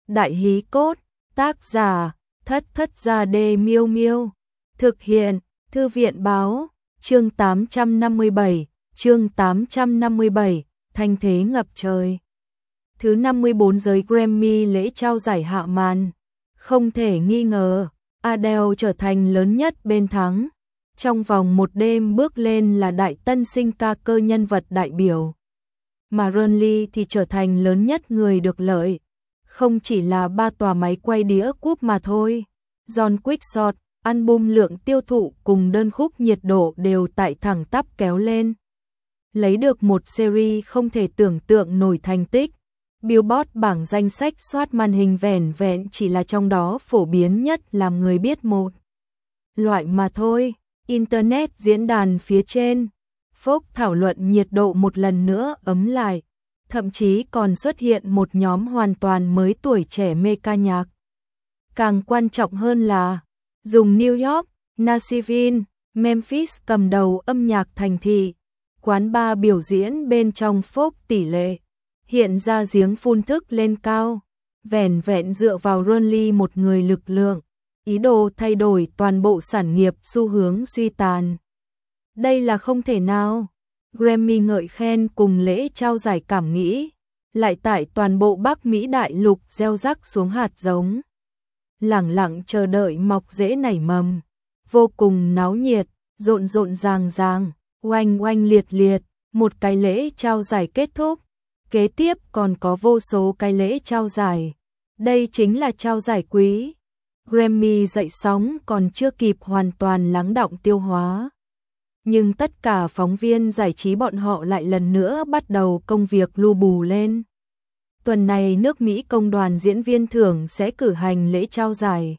Đại hí cốt, tác giả, Thất Thất Gia Đê Miêu Miêu. Thực hiện, Thư viện báo, chương 857, thanh thế ngập trời. Thứ 54 giới Grammy lễ trao giải hạ màn. Không thể nghi ngờ, Adele trở thành lớn nhất bên thắng. Trong vòng một đêm bước lên là đại tân sinh ca cơ nhân vật đại biểu. Mà Ronly thì trở thành lớn nhất người được lợi. Không chỉ là 3 tòa máy quay đĩa cúp mà thôi. John Quickshot, album lượng tiêu thụ cùng đơn khúc nhiệt độ đều tại thẳng tắp kéo lên. Lấy được một series không thể tưởng tượng nổi thành tích. Billboard bảng danh sách soát màn hình vẻn vẹn chỉ là trong đó phổ biến nhất làm người biết một loại mà thôi. Internet diễn đàn phía trên, Fox thảo luận nhiệt độ một lần nữa ấm lại. Thậm chí còn xuất hiện một nhóm hoàn toàn mới tuổi trẻ mê ca nhạc. Càng quan trọng hơn là, dùng New York, Nashville, Memphis cầm đầu âm nhạc thành thị. Quán bar biểu diễn bên trong Fox tỷ lệ. Hiện ra giếng phun thức lên cao. Vẻn vẹn dựa vào Ronly một người lực lượng. Ý đồ thay đổi toàn bộ sản nghiệp xu hướng suy tàn. Đây là không thể nào. Grammy ngợi khen cùng lễ trao giải cảm nghĩ, lại tại toàn bộ Bắc Mỹ đại lục gieo rắc xuống hạt giống. Lẳng lặng chờ đợi mọc rễ nảy mầm, vô cùng náo nhiệt, rộn rộn ràng ràng, oanh oanh liệt liệt, một cái lễ trao giải kết thúc, kế tiếp còn có vô số cái lễ trao giải. Đây chính là trao giải quý. Grammy dậy sóng còn chưa kịp hoàn toàn lắng đọng tiêu hóa. Nhưng tất cả phóng viên giải trí bọn họ lại lần nữa bắt đầu công việc lu bù lên. Tuần này nước Mỹ công đoàn diễn viên thưởng sẽ cử hành lễ trao giải.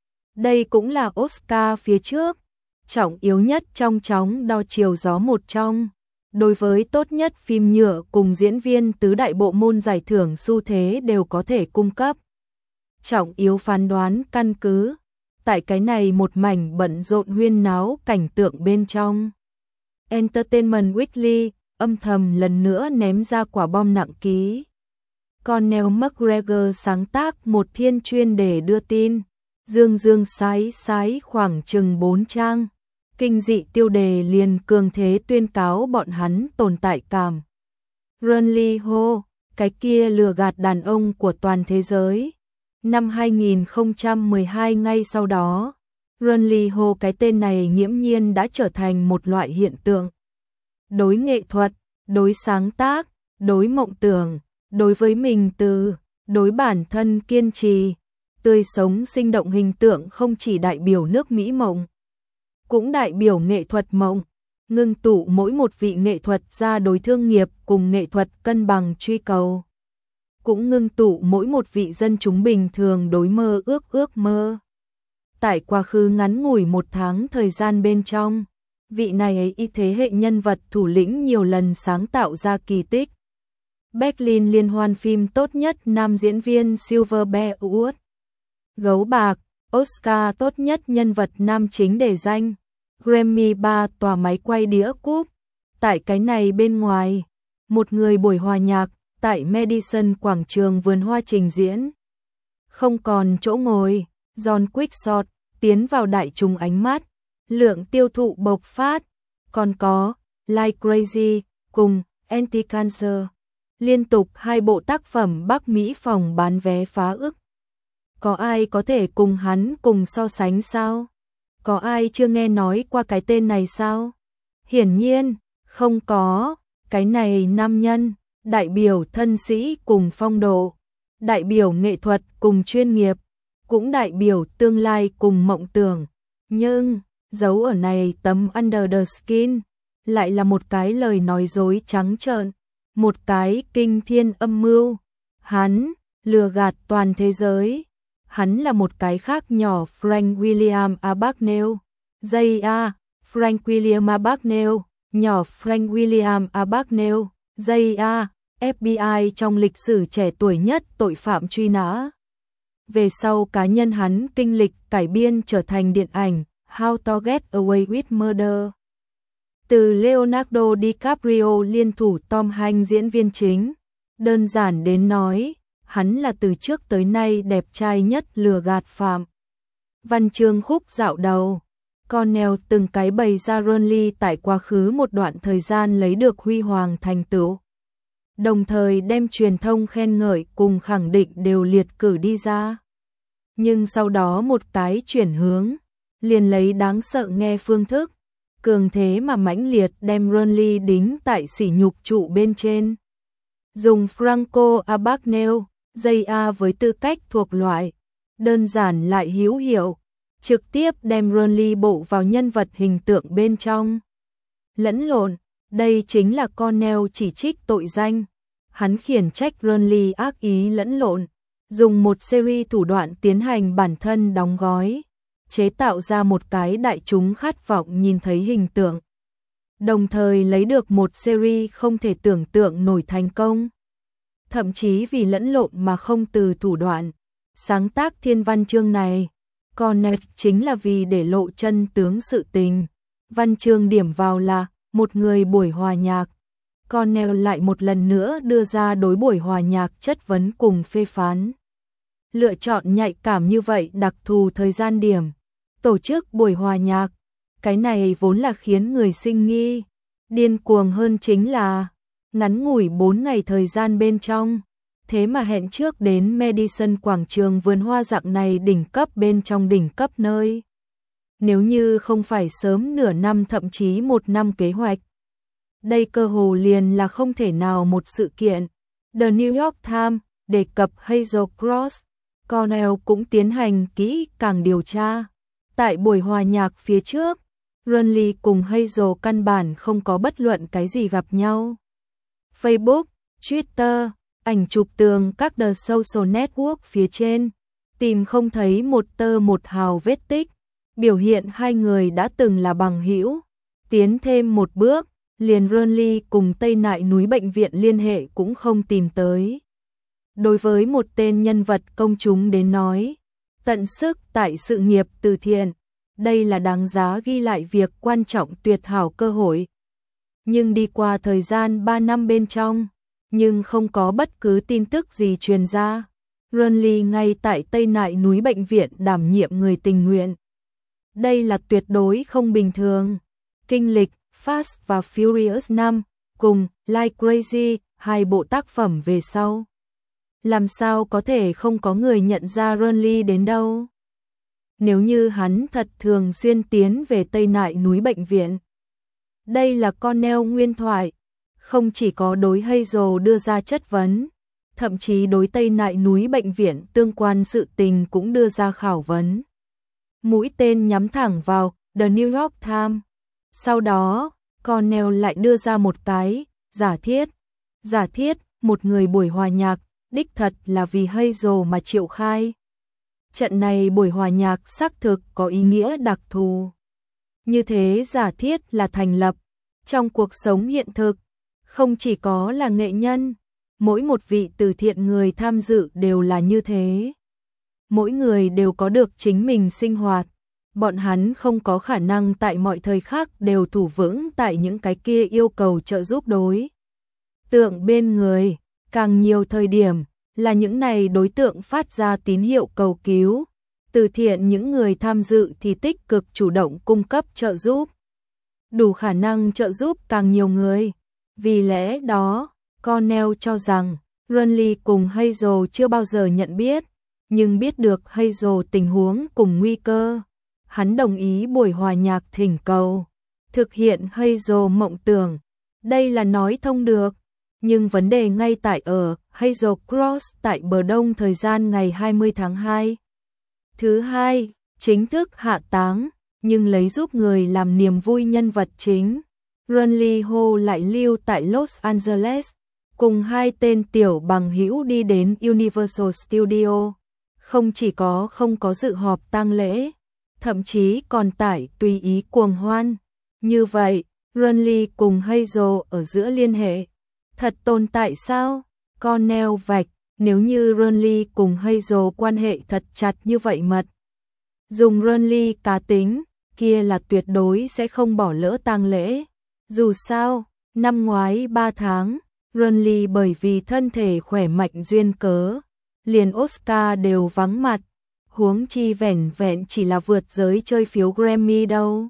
Đây cũng là Oscar phía trước, trọng yếu nhất trong chóng đo chiều gió một trong. Đối với tốt nhất phim nhựa cùng diễn viên tứ đại bộ môn giải thưởng xu thế đều có thể cung cấp. Trọng yếu phán đoán căn cứ. Tại cái này một mảnh bận rộn huyên náo cảnh tượng bên trong. Entertainment Weekly âm thầm lần nữa ném ra quả bom nặng ký. Conor McGregor sáng tác một thiên chuyên để đưa tin. Dương sái khoảng chừng 4 trang. Kinh dị tiêu đề liền cường thế tuyên cáo bọn hắn tồn tại cảm. Ronly hô, cái kia lừa gạt đàn ông của toàn thế giới. Năm 2012 ngay sau đó, Ronly hô cái tên này nghiễm nhiên đã trở thành một loại hiện tượng. Đối nghệ thuật, đối sáng tác, đối mộng tưởng, đối với mình từ, đối bản thân kiên trì, tươi sống sinh động hình tượng không chỉ đại biểu nước Mỹ mộng, cũng đại biểu nghệ thuật mộng, ngưng tụ mỗi một vị nghệ thuật gia đối thương nghiệp cùng nghệ thuật cân bằng truy cầu. Cũng ngưng tụ mỗi một vị dân chúng bình thường đối mơ ước mơ. Tại quá khứ ngắn ngủi 1 tháng thời gian bên trong, vị này ấy y thế hệ nhân vật thủ lĩnh nhiều lần sáng tạo ra kỳ tích. Berlin liên hoan phim tốt nhất nam diễn viên Silver Bear Award. Gấu bạc, Oscar tốt nhất nhân vật nam chính để danh. Grammy 3 tòa máy quay đĩa cúp. Tại cái này bên ngoài, một người buổi hòa nhạc tại Madison quảng trường vườn hoa trình diễn. Không còn chỗ ngồi, John Quickshot tiến vào đại chúng ánh mắt, lượng tiêu thụ bộc phát. Còn có Like Crazy cùng Anti-Cancer, liên tục 2 bộ tác phẩm Bắc Mỹ phòng bán vé phá ức. Có ai có thể cùng hắn cùng so sánh sao? Có ai chưa nghe nói qua cái tên này sao? Hiển nhiên, không có. Cái này nam nhân, đại biểu thân sĩ cùng phong độ, đại biểu nghệ thuật cùng chuyên nghiệp, cũng đại biểu tương lai cùng mộng tưởng. Nhưng, giấu ở này tấm under the skin, lại là một cái lời nói dối trắng trợn, một cái kinh thiên âm mưu. Hắn, lừa gạt toàn thế giới. Hắn là một cái khác nhỏ Frank William Abagnale. Frank William Abagnale, nhỏ Frank William Abagnale. FBI trong lịch sử trẻ tuổi nhất tội phạm truy nã. Về sau cá nhân hắn kinh lịch cải biên trở thành điện ảnh How to Get Away with Murder. Từ Leonardo DiCaprio liên thủ Tom Hanks diễn viên chính. Đơn giản đến nói, hắn là từ trước tới nay đẹp trai nhất lừa gạt phạm. Văn chương khúc dạo đầu, Cornell từng cái bày ra Burnley tại quá khứ một đoạn thời gian lấy được huy hoàng thành tựu, đồng thời đem truyền thông khen ngợi cùng khẳng định đều liệt cử đi ra. Nhưng sau đó một cái chuyển hướng, liền lấy đáng sợ nghe phương thức, cường thế mà mãnh liệt đem Burnley đính tại sỉ nhục trụ bên trên. Dùng Franco Abagnale, JA với tư cách thuộc loại, đơn giản lại hữu hiệu, trực tiếp đem Burnley bộ vào nhân vật hình tượng bên trong. Lẫn lộn, đây chính là Cornell chỉ trích tội danh. Hắn khiển trách Burnley ác ý lẫn lộn, dùng một series thủ đoạn tiến hành bản thân đóng gói, chế tạo ra một cái đại chúng khát vọng nhìn thấy hình tượng, đồng thời lấy được một series không thể tưởng tượng nổi thành công. Thậm chí vì lẫn lộn mà không từ thủ đoạn, sáng tác thiên văn chương này, Cornell chính là vì để lộ chân tướng sự tình. Văn chương điểm vào là một người buổi hòa nhạc. Cornell lại một lần nữa đưa ra đối buổi hòa nhạc chất vấn cùng phê phán. Lựa chọn nhạy cảm như vậy đặc thù thời gian điểm, tổ chức buổi hòa nhạc, cái này vốn là khiến người sinh nghi. Điên cuồng hơn chính là, ngắn ngủi 4 ngày thời gian bên trong, thế mà hẹn trước đến Madison quảng trường vườn hoa dạng này đỉnh cấp bên trong đỉnh cấp nơi. Nếu như không phải sớm nửa năm thậm chí 1 năm kế hoạch, đây cơ hồ liền là không thể nào một sự kiện. The New York Times đề cập Hazel Cross, Cornell cũng tiến hành kỹ càng điều tra. Tại buổi hòa nhạc phía trước, Burnley cùng Hazel căn bản không có bất luận cái gì gặp nhau. Facebook, Twitter, ảnh chụp tường các the social network phía trên, tìm không thấy một tơ một hào vết tích, biểu hiện hai người đã từng là bằng hữu. Tiến thêm một bước, liền Burnley cùng Tây Nại núi bệnh viện liên hệ cũng không tìm tới. Đối với một tên nhân vật công chúng đến nói, tận sức tại sự nghiệp từ thiện, đây là đáng giá ghi lại việc quan trọng tuyệt hảo cơ hội. Nhưng đi qua thời gian 3 năm bên trong, nhưng không có bất cứ tin tức gì truyền ra. Burnley ngay tại Tây Nại núi bệnh viện đảm nhiệm người tình nguyện. Đây là tuyệt đối không bình thường. Kinh lịch Fast và Furious 5 cùng Like Crazy, hai bộ tác phẩm về sau, làm sao có thể không có người nhận ra Burnley đến đâu. Nếu như hắn thật thường xuyên tiến về Tây Nại núi bệnh viện. Đây là Cornell nguyên thoại, không chỉ có đối Hazel đưa ra chất vấn, thậm chí đối Tây Nại núi bệnh viện tương quan sự tình cũng đưa ra khảo vấn. Mũi tên nhắm thẳng vào The New York Times. Sau đó, Cornell lại đưa ra một cái giả thiết. Giả thiết, một người buổi hòa nhạc, đích thật là vì Hazel mà triệu khai. Trận này buổi hòa nhạc xác thực có ý nghĩa đặc thù. Như thế giả thiết là thành lập. Trong cuộc sống hiện thực, không chỉ có là nghệ nhân, mỗi một vị từ thiện người tham dự đều là như thế. Mỗi người đều có được chính mình sinh hoạt. Bọn hắn không có khả năng tại mọi thời khắc đều thủ vững tại những cái kia yêu cầu trợ giúp đối tượng bên người. Càng nhiều thời điểm là những này đối tượng phát ra tín hiệu cầu cứu. Từ thiện những người tham dự thì tích cực chủ động cung cấp trợ giúp, đủ khả năng trợ giúp càng nhiều người. Vì lẽ đó, Cornell cho rằng Burnley cùng Hazel chưa bao giờ nhận biết, nhưng biết được Hazel tình huống cùng nguy cơ. Hắn đồng ý buổi hòa nhạc thỉnh cầu, thực hiện Hazel mộng tưởng. Đây là nói thông được, nhưng vấn đề ngay tại ở Hazel Cross tại bờ đông thời gian ngày 20 tháng 2. Thứ hai, chính thức hạ táng, nhưng lấy giúp người làm niềm vui nhân vật chính. Burnley Ho lại lưu tại Los Angeles, cùng hai tên tiểu bằng hữu đi đến Universal Studio. Không chỉ không có dự họp tang lễ, thậm chí còn tải tùy ý cuồng hoan. Như vậy, Burnley cùng Hazel ở giữa liên hệ thật tồn tại sao? Cornell vạch, nếu như Burnley cùng Hazel quan hệ thật chặt như vậy mật. Dùng Burnley cá tính, kia là tuyệt đối sẽ không bỏ lỡ tang lễ. Dù sao, năm ngoái 3 tháng, Burnley bởi vì thân thể khỏe mạnh duyên cớ, liền Oscar đều vắng mặt, huống chi vẻn vẹn chỉ là vượt giới chơi phiếu Grammy đâu.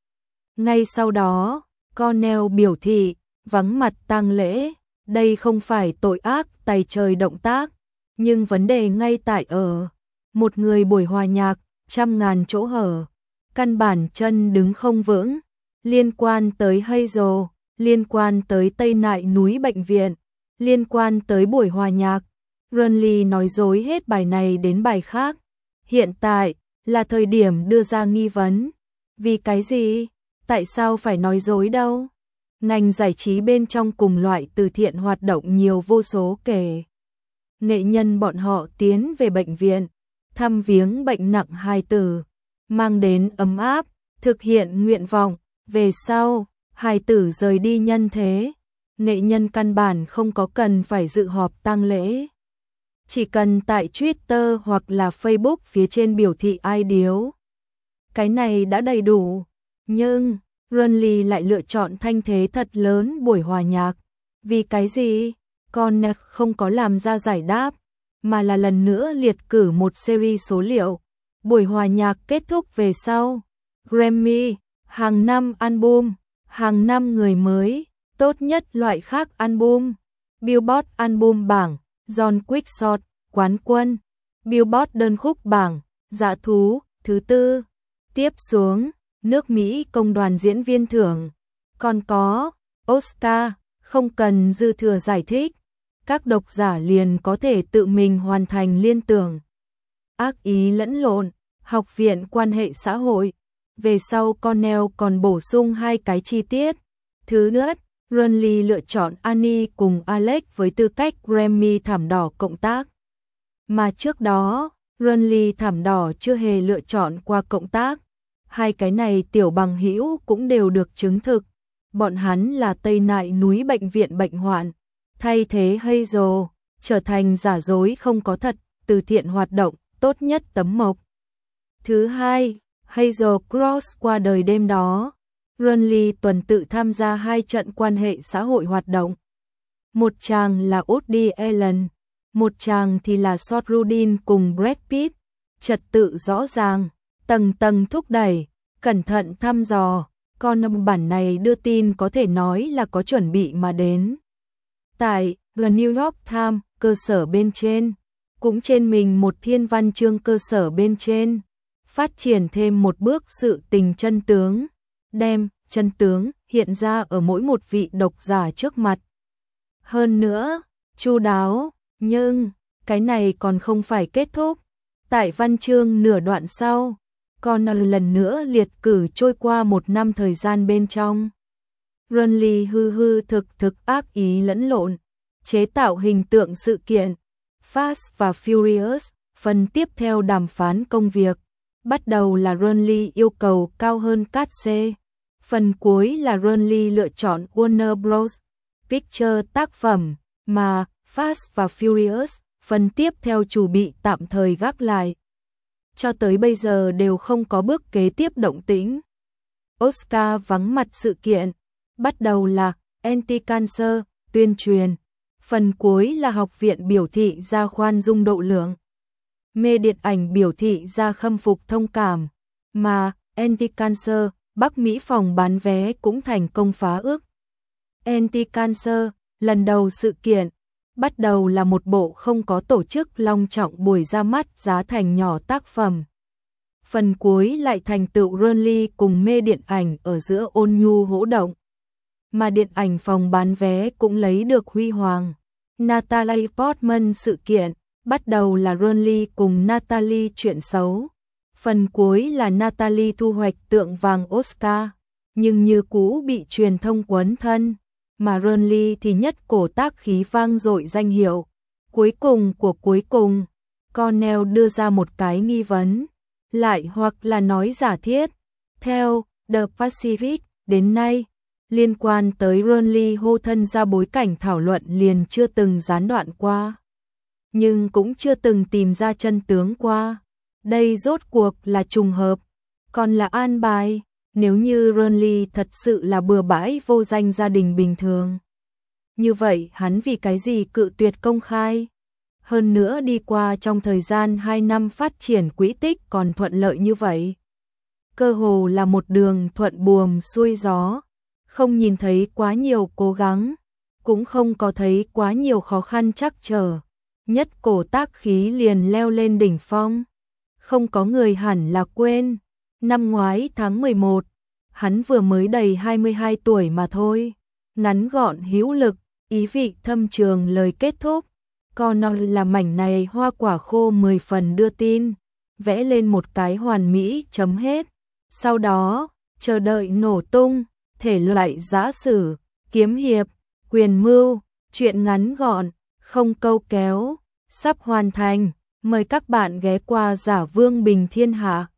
Ngay sau đó, Cornell biểu thị, vắng mặt tang lễ, đây không phải tội ác tày trời động tác, nhưng vấn đề ngay tại ở một người buổi hòa nhạc, trăm ngàn chỗ hở, căn bản chân đứng không vững, liên quan tới Hazel, liên quan tới Tây Nại núi bệnh viện, liên quan tới buổi hòa nhạc. Runley nói dối hết bài này đến bài khác. Hiện tại là thời điểm đưa ra nghi vấn. Vì cái gì? Tại sao phải nói dối đâu? Ngành giải trí bên trong cùng loại từ thiện hoạt động nhiều vô số kể. Nghệ nhân bọn họ tiến về bệnh viện, thăm viếng bệnh nặng hài tử, mang đến ấm áp, thực hiện nguyện vọng, về sau, hài tử rời đi nhân thế. Nghệ nhân căn bản không có cần phải dự họp tang lễ. Chỉ cần tại Twitter hoặc là Facebook phía trên biểu thị ai điếu. Cái này đã đầy đủ. Nhưng, Runley lại lựa chọn thanh thế thật lớn buổi hòa nhạc. Vì cái gì? Cornell không có làm ra giải đáp, mà là lần nữa liệt cử một series số liệu. Buổi hòa nhạc kết thúc về sau. Grammy, hàng năm album, hàng năm người mới, tốt nhất loại khác album. Billboard album bảng, John Quickshot, quán quân. Billboard đơn khúc bảng, Dã thú, thứ tư. Tiếp xuống, nước Mỹ công đoàn diễn viên thưởng. Còn có, Oscar, không cần dư thừa giải thích. Các độc giả liền có thể tự mình hoàn thành liên tưởng. Ác ý lẫn lộn, học viện quan hệ xã hội. Về sau Cornell còn bổ sung 2 cái chi tiết. Thứ nhất, Runley lựa chọn Annie cùng Alex với tư cách Grammy thảm đỏ cộng tác. Mà trước đó, Runley thảm đỏ chưa hề lựa chọn qua cộng tác. 2 cái này tiểu bằng hữu cũng đều được chứng thực. Bọn hắn là Tây Nại núi bệnh viện bệnh hoạn, thay thế Hazel, trở thành giả dối không có thật, từ thiện hoạt động, tốt nhất tấm mộc. Thứ hai, Hazel Cross qua đời đêm đó. Runley tuần tự tham gia 2 trận quan hệ xã hội hoạt động. Một chàng là Woody Allen, một chàng thì là Seth Rogen cùng Brad Pitt. Trật tự rõ ràng, tầng tầng thúc đẩy, cẩn thận thăm dò. Con bản này đưa tin có thể nói là có chuẩn bị mà đến. Tại The New York Times, cơ sở bên trên, cũng trên mình một thiên văn chương cơ sở bên trên, phát triển thêm một bước sự tình chân tướng, đem chân tướng hiện ra ở mỗi một vị độc giả trước mặt. Hơn nữa, chu đáo, nhưng cái này còn không phải kết thúc. Tại văn chương nửa đoạn sau, còn lần nữa liệt cử trôi qua 1 năm thời gian bên trong. Runley hư thực ác ý lẫn lộn, chế tạo hình tượng sự kiện, Fast và Furious, phần tiếp theo đàm phán công việc. Bắt đầu là Runley yêu cầu cao hơn cát C. Phần cuối là Runley lựa chọn Warner Bros. Pictures tác phẩm, mà Fast và Furious, phần tiếp theo chủ bị tạm thời gác lại. Cho tới bây giờ đều không có bước kế tiếp động tĩnh. Oscar vắng mặt sự kiện. Bắt đầu là anti-cancer, tuyên truyền. Phần cuối là học viện biểu thị ra khoan dung độ lượng. Mê điện ảnh biểu thị ra khâm phục thông cảm. Mà anti-cancer, Bắc Mỹ phòng bán vé cũng thành công phá ước. Anti-cancer, lần đầu sự kiện. Bắt đầu là một bộ không có tổ chức long trọng buổi ra mắt giá thành nhỏ tác phẩm. Phần cuối lại thành tựu Runley cùng mê điện ảnh ở giữa ôn nhu hỗ động. Mà điện ảnh phòng bán vé cũng lấy được huy hoàng. Natalie Portman sự kiện, bắt đầu là Runley cùng Natalie chuyện xấu. Phần cuối là Natalie thu hoạch tượng vàng Oscar, nhưng như cũ bị truyền thông quấn thân. Mà Runley thì nhất cổ tác khí vang dội danh hiệu. Cuối cùng của cuối cùng, Cornell đưa ra một cái nghi vấn, lại hoặc là nói giả thiết. Theo The Pacific, đến nay, liên quan tới Runley hô thân ra bối cảnh thảo luận liền chưa từng gián đoạn qua. Nhưng cũng chưa từng tìm ra chân tướng qua. Đây rốt cuộc là trùng hợp, còn là an bài. Nếu như Runley thật sự là bừa bãi vô danh gia đình bình thường, như vậy hắn vì cái gì cự tuyệt công khai? Hơn nữa đi qua trong thời gian 2 năm phát triển quỹ tích còn thuận lợi như vậy. Cơ hồ là một đường thuận buồm xuôi gió, không nhìn thấy quá nhiều cố gắng, cũng không có thấy quá nhiều khó khăn trắc trở. Nhất cổ tác khí liền leo lên đỉnh phong. Không có người hẳn là quên, năm ngoái tháng 11, hắn vừa mới đầy 22 tuổi mà thôi. Ngắn gọn hữu lực, ý vị thâm trường lời kết thúc. Còn là mảnh này hoa quả khô 10 phần đưa tin, vẽ lên một cái hoàn mỹ chấm hết. Sau đó, chờ đợi nổ tung, thể loại giã sử, kiếm hiệp, quyền mưu, truyện ngắn gọn, không câu kéo, sắp hoàn thành. Mời các bạn ghé qua Giả Vương Bình Thiên Hạ.